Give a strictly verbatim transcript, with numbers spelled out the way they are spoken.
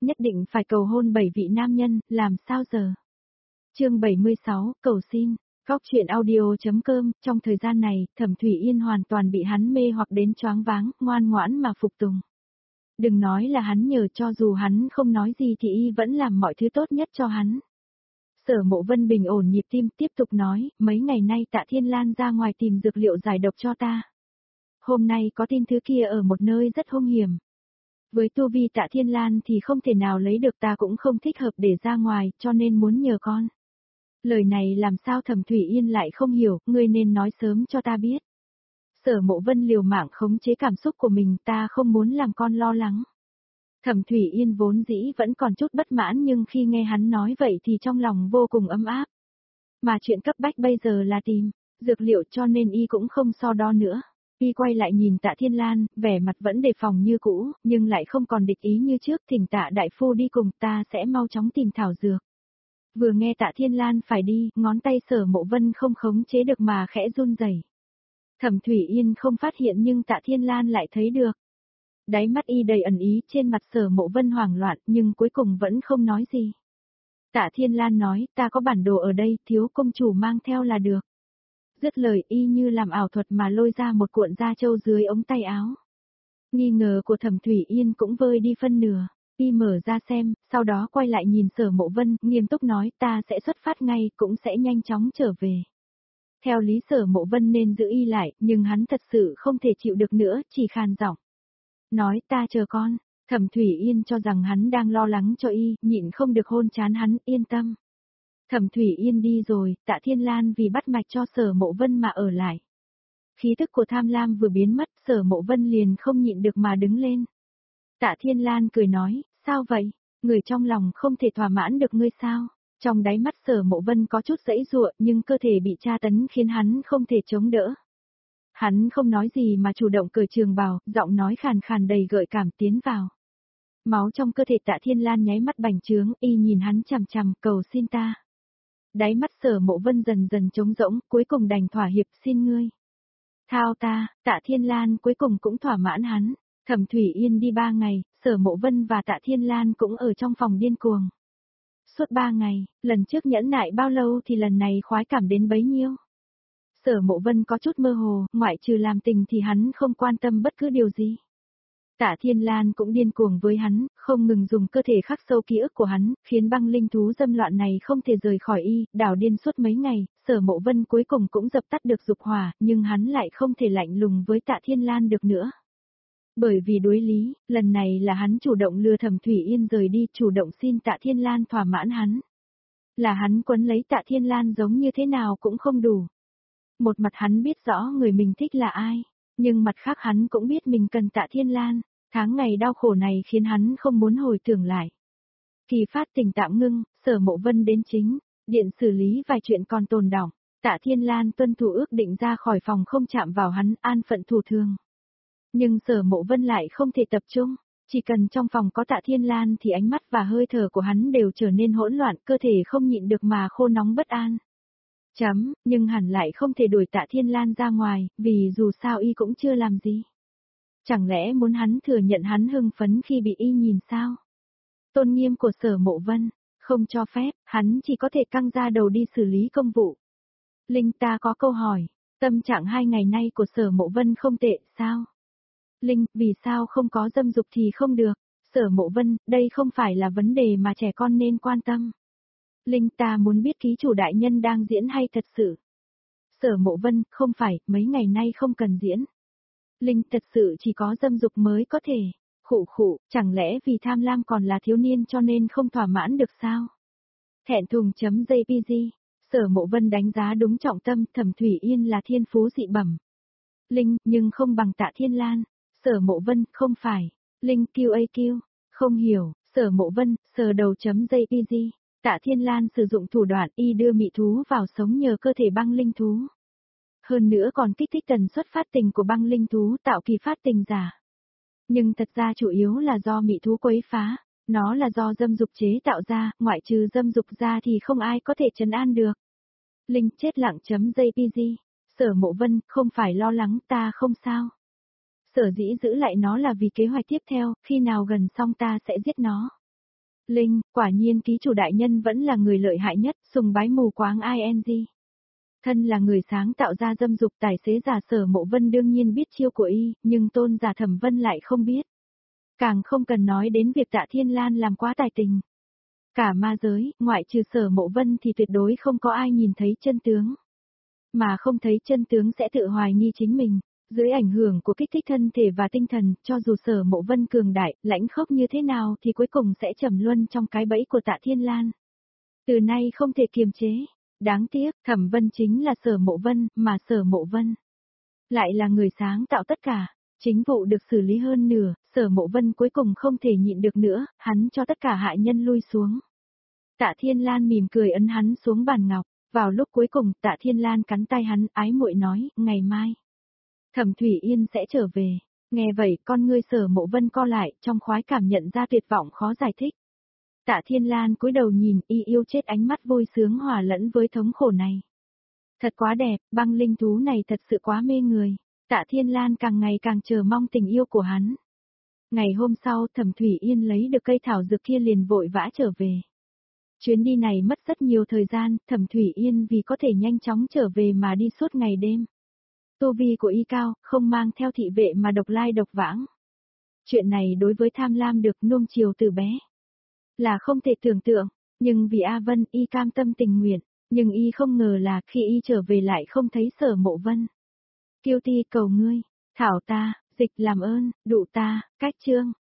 nhất định phải cầu hôn bảy vị nam nhân, làm sao giờ? Chương bảy mươi sáu, cầu xin. Góc truyện audio chấm com, trong thời gian này, Thẩm Thủy Yên hoàn toàn bị hắn mê hoặc đến choáng váng, ngoan ngoãn mà phục tùng. Đừng nói là hắn nhờ, cho dù hắn không nói gì thì y vẫn làm mọi thứ tốt nhất cho hắn. Sở Mộ Vân bình ổn nhịp tim, tiếp tục nói, mấy ngày nay Tạ Thiên Lan ra ngoài tìm dược liệu giải độc cho ta. Hôm nay có tin thứ kia ở một nơi rất hung hiểm. Với tu vi Tạ Thiên Lan thì không thể nào lấy được, ta cũng không thích hợp để ra ngoài, cho nên muốn nhờ con. Lời này làm sao Thẩm Thủy Yên lại không hiểu, ngươi nên nói sớm cho ta biết. Sở Mộ Vân liều mạng khống chế cảm xúc của mình, ta không muốn làm con lo lắng. Thẩm Thủy Yên vốn dĩ vẫn còn chút bất mãn, nhưng khi nghe hắn nói vậy thì trong lòng vô cùng ấm áp. Mà chuyện cấp bách bây giờ là tìm dược liệu, cho nên y cũng không so đo nữa. Y quay lại nhìn Tạ Thiên Lan, vẻ mặt vẫn đề phòng như cũ, nhưng lại không còn địch ý như trước, thỉnh Tạ đại phu đi cùng, ta sẽ mau chóng tìm thảo dược. Vừa nghe Tạ Thiên Lan phải đi, ngón tay Sở Mộ Vân không khống chế được mà khẽ run rẩy. Thẩm Thủy Yên không phát hiện nhưng Tạ Thiên Lan lại thấy được. Đáy mắt y đầy ẩn ý, trên mặt Sở Mộ Vân hoảng loạn nhưng cuối cùng vẫn không nói gì. Tạ Thiên Lan nói, ta có bản đồ ở đây, thiếu công chủ mang theo là được. Dứt lời y như làm ảo thuật mà lôi ra một cuộn da trâu dưới ống tay áo. Nghi ngờ của Thẩm Thủy Yên cũng vơi đi phân nửa. Y mở ra xem, sau đó quay lại nhìn Sở Mộ Vân, nghiêm túc nói, ta sẽ xuất phát ngay, cũng sẽ nhanh chóng trở về. Theo lý Sở Mộ Vân nên giữ y lại, nhưng hắn thật sự không thể chịu được nữa, chỉ khàn giọng. Nói, ta chờ con. Thẩm Thủy Yên cho rằng hắn đang lo lắng cho y, nhịn không được hôn trán hắn, yên tâm. Thẩm Thủy Yên đi rồi, Tạ Thiên Lan vì bắt mạch cho Sở Mộ Vân mà ở lại. Khí tức của tham lam vừa biến mất, Sở Mộ Vân liền không nhịn được mà đứng lên. Tạ Thiên Lan cười nói, sao vậy, người trong lòng không thể thỏa mãn được ngươi sao? Trong đáy mắt Sở Mộ Vân có chút giãy giụa, nhưng cơ thể bị tra tấn khiến hắn không thể chống đỡ. Hắn không nói gì mà chủ động cởi trường bào, giọng nói khàn khàn đầy gợi cảm tiến vào. Máu trong cơ thể Tạ Thiên Lan nháy mắt bành trướng, y nhìn hắn chằm chằm, cầu xin ta. Đáy mắt Sở Mộ Vân dần dần trống rỗng, cuối cùng đành thỏa hiệp, xin ngươi. Thao ta, Tạ Thiên Lan cuối cùng cũng thỏa mãn hắn. Thẩm Thủy Yên đi ba ngày, Sở Mộ Vân và Tạ Thiên Lan cũng ở trong phòng điên cuồng. Suốt ba ngày, lần trước nhẫn nại bao lâu thì lần này khoái cảm đến bấy nhiêu. Sở Mộ Vân có chút mơ hồ, ngoại trừ làm tình thì hắn không quan tâm bất cứ điều gì. Tạ Thiên Lan cũng điên cuồng với hắn, không ngừng dùng cơ thể khắc sâu ký ức của hắn, khiến băng linh thú dâm loạn này không thể rời khỏi y, đảo điên suốt mấy ngày, Sở Mộ Vân cuối cùng cũng dập tắt được dục hỏa, nhưng hắn lại không thể lạnh lùng với Tạ Thiên Lan được nữa. Bởi vì đối lý, lần này là hắn chủ động lừa Thẩm Thủy Yên rời đi, chủ động xin Tạ Thiên Lan thỏa mãn hắn. Là hắn quấn lấy Tạ Thiên Lan giống như thế nào cũng không đủ. Một mặt hắn biết rõ người mình thích là ai, nhưng mặt khác hắn cũng biết mình cần Tạ Thiên Lan, tháng ngày đau khổ này khiến hắn không muốn hồi tưởng lại. Kỳ phát tình tạm ngưng, Sở Mộ Vân đến chính, điện xử lý vài chuyện còn tồn đọng, Tạ Thiên Lan tuân thủ ước định ra khỏi phòng không chạm vào hắn, an phận thủ thường. Nhưng Sở Mộ Vân lại không thể tập trung, chỉ cần trong phòng có Tạ Thiên Lan thì ánh mắt và hơi thở của hắn đều trở nên hỗn loạn, cơ thể không nhịn được mà khô nóng bất an. Chấm, nhưng hẳn lại không thể đuổi Tạ Thiên Lan ra ngoài, vì dù sao y cũng chưa làm gì. Chẳng lẽ muốn hắn thừa nhận hắn hưng phấn khi bị y nhìn sao? Tôn nghiêm của Sở Mộ Vân, không cho phép, hắn chỉ có thể căng ra đầu đi xử lý công vụ. Linh, ta có câu hỏi, tâm trạng hai ngày nay của Sở Mộ Vân không tệ, sao? Linh, vì sao không có dâm dục thì không được? Sở Mộ Vân, đây không phải là vấn đề mà trẻ con nên quan tâm. Linh, ta muốn biết ký chủ đại nhân đang diễn hay thật sự? Sở Mộ Vân, không phải, mấy ngày nay không cần diễn. Linh, thật sự chỉ có dâm dục mới có thể. Khụ khụ, chẳng lẽ vì tham lam còn là thiếu niên cho nên không thỏa mãn được sao? Thẹn thùng.jpg, Sở Mộ Vân đánh giá đúng trọng tâm, Thẩm Thủy Yên là thiên phú dị bẩm. Linh, nhưng không bằng Tạ Thiên Lan. Sở Mộ Vân, không phải. Linh quy a quy, không hiểu, Sở Mộ Vân, sờ đầu.jpg. Tạ Thiên Lan sử dụng thủ đoạn y đưa mị thú vào sống nhờ cơ thể băng linh thú. Hơn nữa còn kích thích tần suất phát tình của băng linh thú tạo kỳ phát tình giả. Nhưng thật ra chủ yếu là do mị thú quấy phá, nó là do dâm dục chế tạo ra, ngoại trừ dâm dục ra thì không ai có thể trấn an được. Linh chết lặng.jpg, Sở Mộ Vân, không phải lo lắng, ta không sao. Sở dĩ giữ lại nó là vì kế hoạch tiếp theo, khi nào gần xong ta sẽ giết nó. Linh, quả nhiên ký chủ đại nhân vẫn là người lợi hại nhất, sùng bái mù quáng ing. Thân là người sáng tạo ra dâm dục tài xế giả Sở Mộ Vân đương nhiên biết chiêu của y, nhưng tôn giả Thẩm Vân lại không biết. Càng không cần nói đến việc Tạ Thiên Lan làm quá tài tình. Cả ma giới, ngoại trừ Sở Mộ Vân thì tuyệt đối không có ai nhìn thấy chân tướng. Mà không thấy chân tướng sẽ tự hoài nghi chính mình. Dưới ảnh hưởng của kích thích thân thể và tinh thần, cho dù Sở Mộ Vân cường đại, lãnh khốc như thế nào thì cuối cùng sẽ trầm luân trong cái bẫy của Tạ Thiên Lan. Từ nay không thể kiềm chế. Đáng tiếc, Thẩm Vân chính là Sở Mộ Vân, mà Sở Mộ Vân lại là người sáng tạo tất cả. Chính vụ được xử lý hơn nửa, Sở Mộ Vân cuối cùng không thể nhịn được nữa, hắn cho tất cả hạ nhân lui xuống. Tạ Thiên Lan mỉm cười ấn hắn xuống bàn ngọc, vào lúc cuối cùng Tạ Thiên Lan cắn tay hắn, ái muội nói, ngày mai Thẩm Thủy Yên sẽ trở về. Nghe vậy, con ngươi Sở Mộ Vân co lại, trong khoái cảm nhận ra tuyệt vọng khó giải thích. Tạ Thiên Lan cúi đầu nhìn, y yêu chết ánh mắt vui sướng hòa lẫn với thống khổ này. Thật quá đẹp, băng linh thú này thật sự quá mê người. Tạ Thiên Lan càng ngày càng chờ mong tình yêu của hắn. Ngày hôm sau, Thẩm Thủy Yên lấy được cây thảo dược kia liền vội vã trở về. Chuyến đi này mất rất nhiều thời gian, Thẩm Thủy Yên vì có thể nhanh chóng trở về mà đi suốt ngày đêm. Tu vi của y cao, không mang theo thị vệ mà độc lai độc vãng. Chuyện này đối với tham lam được nuông chiều từ bé là không thể tưởng tượng, nhưng vì A Vân y cam tâm tình nguyện, nhưng y không ngờ là khi y trở về lại không thấy Sở Mộ Vân. Kiêu Ti cầu ngươi, thảo ta, dịch làm ơn, đụ ta, cách chương.